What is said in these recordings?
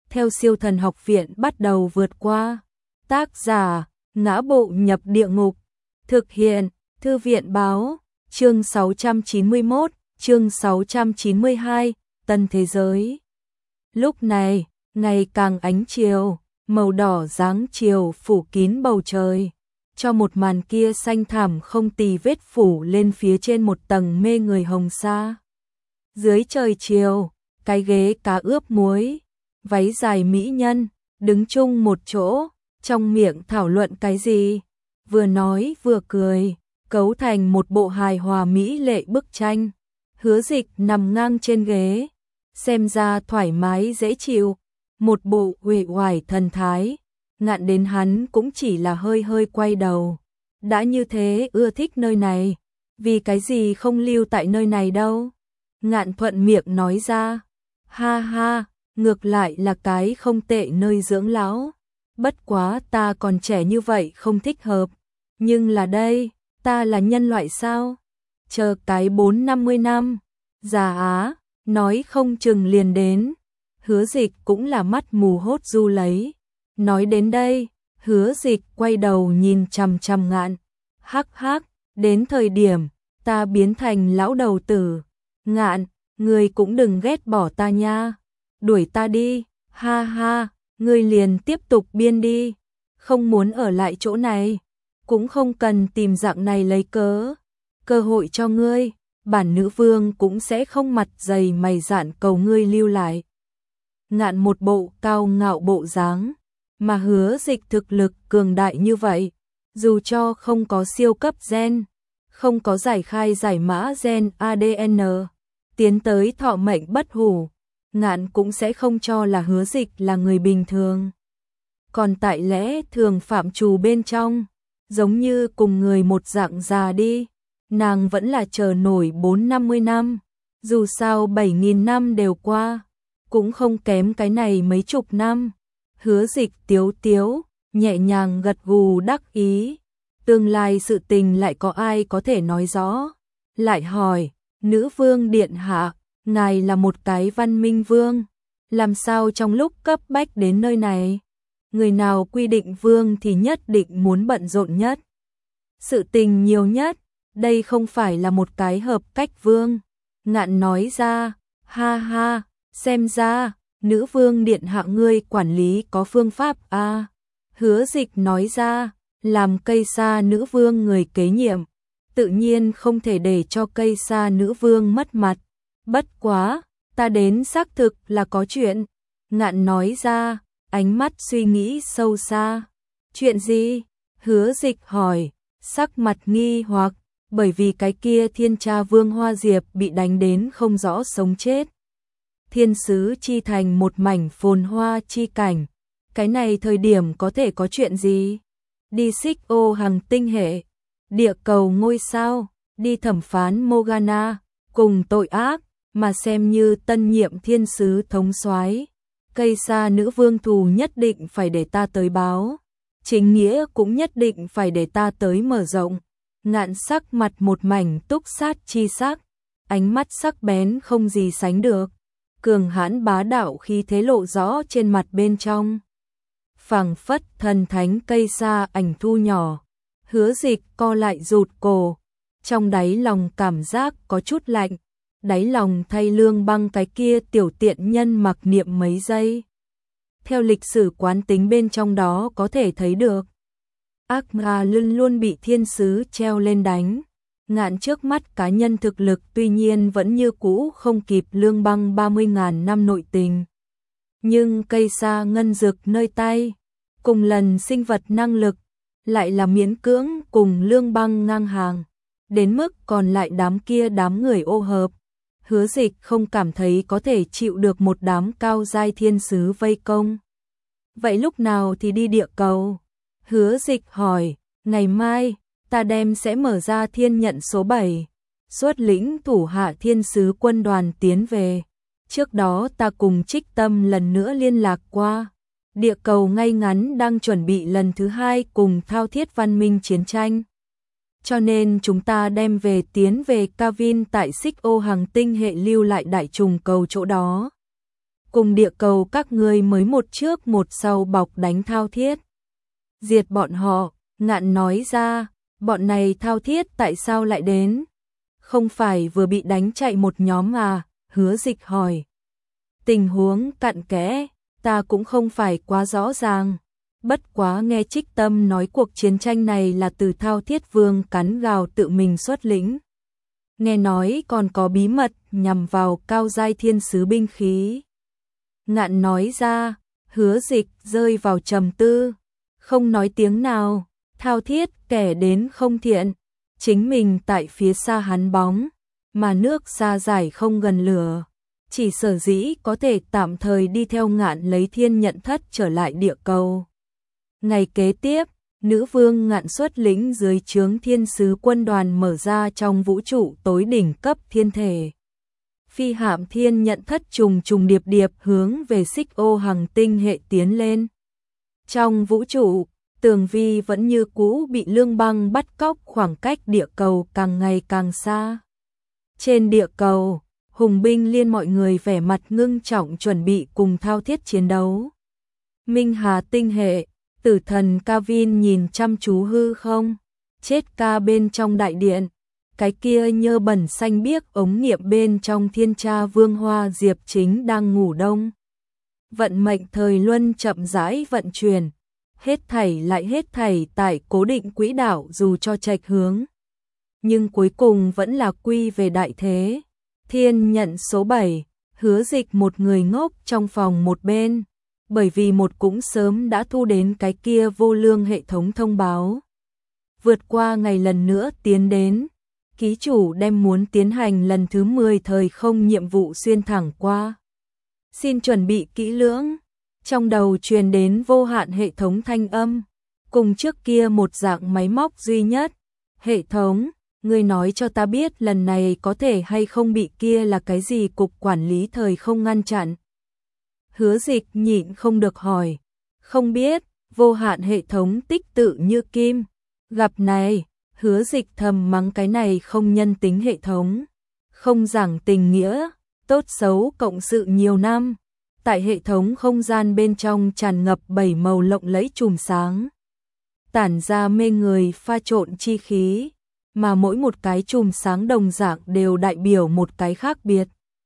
theo siêu thần học viện bắt đầu vượt qua. Tác giả, Ngã Bộ Nhập Địa Ngục. Thực hiện, Thư viện Báo. Chương 691, chương 692, Tân Thế Giới. Lúc này, ngày càng ánh chiều, màu đỏ dáng chiều phủ kín bầu trời, cho một màn kia xanh thẳm không tì vết phủ lên phía trên một tầng mê người hồng sa. Dưới trời chiều, cái ghế cá ướp muối, váy dài mỹ nhân, đứng chung một chỗ, trong miệng thảo luận cái gì, vừa nói vừa cười, cấu thành một bộ hài hòa mỹ lệ bức tranh. Hứa Dịch nằm ngang trên ghế, xem ra thoải mái dễ chịu, một bộ uể oải thần thái. Ngạn đến hắn cũng chỉ là hơi hơi quay đầu. Đã như thế ưa thích nơi này, vì cái gì không lưu tại nơi này đâu? Ngạn thuận miệng nói ra, ha ha, ngược lại là cái không tệ nơi dưỡng lão. Bất quá ta còn trẻ như vậy không thích hợp. Nhưng là đây, ta là nhân loại sao? Chờ cái 4-50 năm, già á, nói không chừng liền đến. Hứa Dịch cũng là mắt mù hốt du lấy. Nói đến đây, Hứa Dịch quay đầu nhìn chằm chằm Ngạn. Hắc hắc, đến thời điểm, ta biến thành lão đầu tử. Ngạn, ngươi cũng đừng ghét bỏ ta nha. Đuổi ta đi, ha ha, ngươi liền tiếp tục biên đi. Không muốn ở lại chỗ này, cũng không cần tìm dạng này lấy cớ. Cơ hội cho ngươi, bản nữ vương cũng sẽ không mặt dày mày dạn cầu ngươi lưu lại. Ngạn một bộ cao ngạo bộ dáng, mà Hứa Dịch thực lực cường đại như vậy, dù cho không có siêu cấp gen, không có giải khai giải mã gen ADN, tiến tới thọ mệnh bất hủ, Ngạn cũng sẽ không cho là Hứa Dịch là người bình thường. Còn tại lẽ thường phạm trù bên trong, giống như cùng người một dạng già đi, nàng vẫn là chờ nổi 4-50 năm, dù sao 7.000 năm đều qua, cũng không kém cái này mấy chục năm. Hứa Dịch tiếu tiếu, nhẹ nhàng gật gù đắc ý. Tương lai sự tình lại có ai có thể nói rõ? Lại hỏi, nữ vương điện hạ, ngài là một cái văn minh vương, làm sao trong lúc cấp bách đến nơi này? Người nào quy định vương thì nhất định muốn bận rộn nhất, sự tình nhiều nhất, đây không phải là một cái hợp cách vương. Ngạn nói ra, ha ha, xem ra, nữ vương điện hạ ngươi quản lý có phương pháp a. Hứa Dịch nói ra, làm cây sa nữ vương người kế nhiệm, tự nhiên không thể để cho cây sa nữ vương mất mặt. Bất quá, ta đến xác thực là có chuyện. Ngạn nói ra, ánh mắt suy nghĩ sâu xa. Chuyện gì? Hứa Dịch hỏi, sắc mặt nghi hoặc, bởi vì cái kia thiên tra vương Hoa Diệp bị đánh đến không rõ sống chết. Thiên sứ chi thành một mảnh phồn hoa chi cảnh. Cái này thời điểm có thể có chuyện gì? Đi xích ô hành tinh hệ, địa cầu ngôi sao, đi thẩm phán Morgana, cùng tội ác, mà xem như tân nhiệm thiên sứ thống soái. Cây sa nữ vương thù nhất định phải để ta tới báo, chính nghĩa cũng nhất định phải để ta tới mở rộng. Ngạn sắc mặt một mảnh túc sát chi sắc, ánh mắt sắc bén không gì sánh được, cường hãn bá đạo khí thế lộ rõ trên mặt bên trong. Phảng phất thần thánh cây sa ảnh thu nhỏ. Hứa Dịch co lại rụt cổ, trong đáy lòng cảm giác có chút lạnh, đáy lòng thay Lương Băng cái kia tiểu tiện nhân mặc niệm mấy giây. Theo lịch sử quán tính bên trong đó có thể thấy được, ác ma luôn luôn bị thiên sứ treo lên đánh. Ngạn trước mắt cá nhân thực lực tuy nhiên vẫn như cũ không kịp Lương Băng 30.000 năm nội tình, nhưng cây sa ngân dực nơi tay, cùng lần sinh vật năng lực, lại là miễn cưỡng cùng Lương Băng ngang hàng, đến mức còn lại đám người ô hợp. Hứa Dịch không cảm thấy có thể chịu được một đám cao giai thiên sứ vây công. Vậy lúc nào thì đi địa cầu? Hứa Dịch hỏi, ngày mai, ta đem sẽ mở ra thiên nhận số 7, xuất lĩnh thủ hạ thiên sứ quân đoàn tiến về. Trước đó ta cùng Trích Tâm lần nữa liên lạc qua. Địa cầu ngay ngắn đang chuẩn bị lần thứ 2 cùng thao thiết văn minh chiến tranh. Cho nên chúng ta đem về tiến về Cavin tại xích ô hành tinh hệ lưu lại đại trùng cầu chỗ đó. cùng địa cầu các ngươi mới một trước một sau bọc đánh Thao Thiết. Diệt bọn họ, Ngạn nói ra, bọn này Thao Thiết tại sao lại đến? Không phải vừa bị đánh chạy một nhóm à? Hứa Dịch hỏi. Tình huống cặn kẽ, ta cũng không phải quá rõ ràng. Bất quá nghe Trích Tâm nói cuộc chiến tranh này là từ Thao Thiết Vương cắn gào tự mình xuất lĩnh. Nghe nói còn có bí mật nhằm vào cao giai thiên sứ binh khí. Ngạn nói ra, Hứa Dịch rơi vào trầm tư, không nói tiếng nào. Thao Thiết kẻ đến không thiện, chính mình tại phía xa hắn bóng, mà nước xa giải không gần lửa. Chỉ sở dĩ có thể tạm thời đi theo Ngạn lấy thiên nhận thất trở lại địa cầu. Ngày kế tiếp, nữ vương Ngạn xuất lĩnh dưới trướng thiên sứ quân đoàn mở ra trong vũ trụ tối đỉnh cấp thiên thể. Phi hạm thiên nhận thất trùng trùng điệp điệp hướng về Xích Ô hành tinh hệ tiến lên. Trong vũ trụ, tường vi vẫn như cũ bị Lương Băng bắt cóc, khoảng cách địa cầu càng ngày càng xa. Trên địa cầu, hùng binh liên mọi người vẻ mặt ngưng trọng chuẩn bị cùng Thao Thiết chiến đấu. Minh Hà tinh hệ, tử thần Kavin nhìn chăm chú hư không, chết ca bên trong đại điện, cái kia nhơ bẩn xanh biếc ống nghiệm bên trong thiên tra vương Hoa Diệp chính đang ngủ đông. Vận mệnh thời luân chậm rãi vận chuyển, hết thảy tại cố định quỹ đạo dù cho chệch hướng. Nhưng cuối cùng vẫn là quy về đại thế. Thiên nhận số 7, Hứa Dịch một người ngốc trong phòng một bên, bởi vì một cũng sớm đã thu đến cái kia vô lương hệ thống thông báo. Vượt qua ngày lần nữa tiến đến, ký chủ đem muốn tiến hành lần thứ 10 thời không nhiệm vụ xuyên thẳng qua. Xin chuẩn bị kỹ lưỡng. Trong đầu truyền đến vô hạn hệ thống thanh âm, cùng trước kia một dạng máy móc duy nhất. Hệ thống, ngươi nói cho ta biết lần này có thể hay không bị kia là cái gì cục quản lý thời không ngăn chặn. Hứa Dịch nhịn không được hỏi. Không biết, vô hạn hệ thống tích tự như kim. Gặp này, Hứa Dịch thầm mắng cái này không nhân tính hệ thống. Không giảng tình nghĩa, tốt xấu cộng sự nhiều năm. Tại hệ thống không gian bên trong tràn ngập 7 màu lộng lẫy chùm sáng. Tản ra mê người pha trộn chi khí, mà mỗi một cái chùm sáng đồng dạng đều đại biểu một cái khác biệt.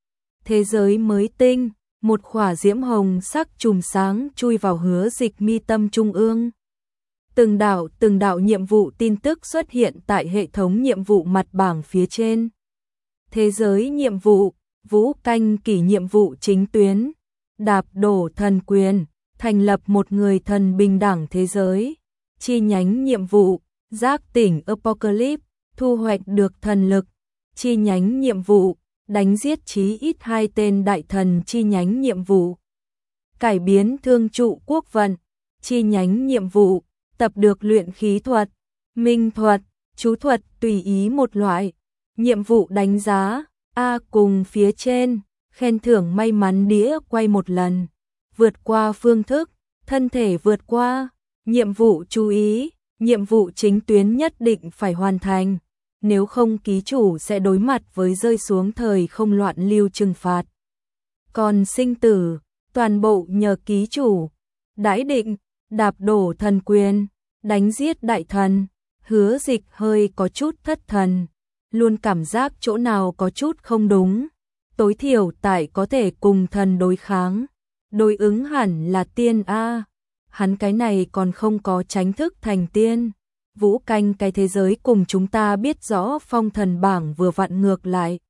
Thế giới mới tinh, một khỏa diễm hồng sắc chùm sáng chui vào Hứa Dịch mi tâm trung ương. Từng đạo nhiệm vụ tin tức xuất hiện tại hệ thống nhiệm vụ mặt bảng phía trên. Thế giới nhiệm vụ, Vũ Canh Kỷ nhiệm vụ chính tuyến, đạp đổ thần quyền, thành lập một người thần bình đẳng thế giới. Chi nhánh nhiệm vụ, giác tỉnh Apocalypse, thu hoạch được thần lực. Chi nhánh nhiệm vụ, đánh giết chí ít 2 tên đại thần. Chi nhánh nhiệm vụ, cải biến thương trụ quốc vận. Chi nhánh nhiệm vụ, tập được luyện khí thuật, minh thuật, chú thuật tùy ý một loại. Nhiệm vụ đánh giá, A cùng phía trên, khen thưởng may mắn đĩa quay một lần. Vượt qua phương thức, thân thể vượt qua. Nhiệm vụ chú ý, nhiệm vụ chính tuyến nhất định phải hoàn thành. Nếu không ký chủ sẽ đối mặt với rơi xuống thời không loạn lưu trừng phạt. Còn sinh tử, toàn bộ nhờ ký chủ. Đãi định, đạp đổ thần quyền, đánh giết đại thần. Hứa Dịch hơi có chút thất thần, luôn cảm giác chỗ nào có chút không đúng. Tối thiểu tại có thể cùng thần đối kháng, đối ứng hẳn là tiên A. Hắn cái này còn không có tránh thức thành tiên. Vũ Canh cái thế giới cùng chúng ta biết rõ phong thần bảng vừa vặn ngược lại.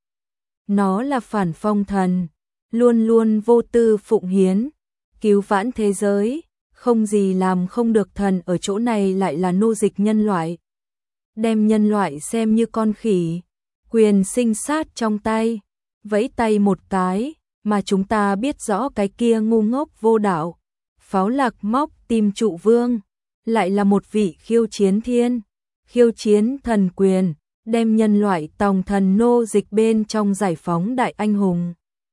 Nó là phản phong thần, luôn luôn vô tư phụng hiến, cứu vãn thế giới, không gì làm không được. Thần ở chỗ này lại là nô dịch nhân loại, đem nhân loại xem như con khỉ, quyền sinh sát trong tay, vẫy tay một cái, mà chúng ta biết rõ cái kia ngu ngốc vô đạo, pháo lạc móc tim trụ vương, lại là một vị khiêu chiến thiên, khiêu chiến thần quyền, đem nhân loại tòng thần nô dịch bên trong giải phóng đại anh hùng.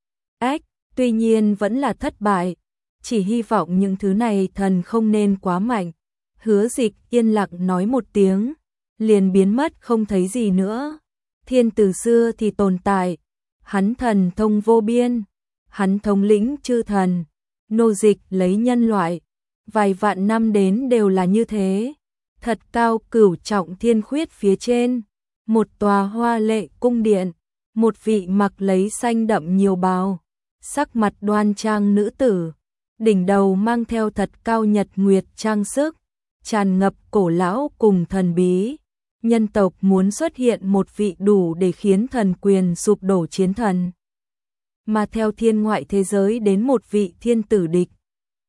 Tuy nhiên vẫn là thất bại, chỉ hy vọng những thứ này thần không nên quá mạnh. Hứa Dịch yên lặng nói một tiếng, liền biến mất không thấy gì nữa. Thiên từ xưa thì tồn tại, hắn thần thông vô biên, hắn thống lĩnh chư thần, nô dịch lấy nhân loại, vài vạn năm đến đều là như thế. Thật cao cửu trọng thiên khuyết phía trên, một tòa hoa lệ cung điện, một vị mặc lấy xanh đậm nhiều bào, sắc mặt đoan trang nữ tử, đỉnh đầu mang theo thật cao nhật nguyệt trang sức, tràn ngập cổ lão cùng thần bí. Nhân tộc muốn xuất hiện một vị đủ để khiến thần quyền sụp đổ chiến thần, mà theo thiên ngoại thế giới đến một vị thiên tử địch.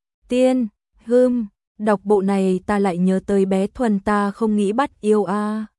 Tiên, đọc bộ này ta lại nhớ tới bé Thuần ta không nghĩ bắt yêu a.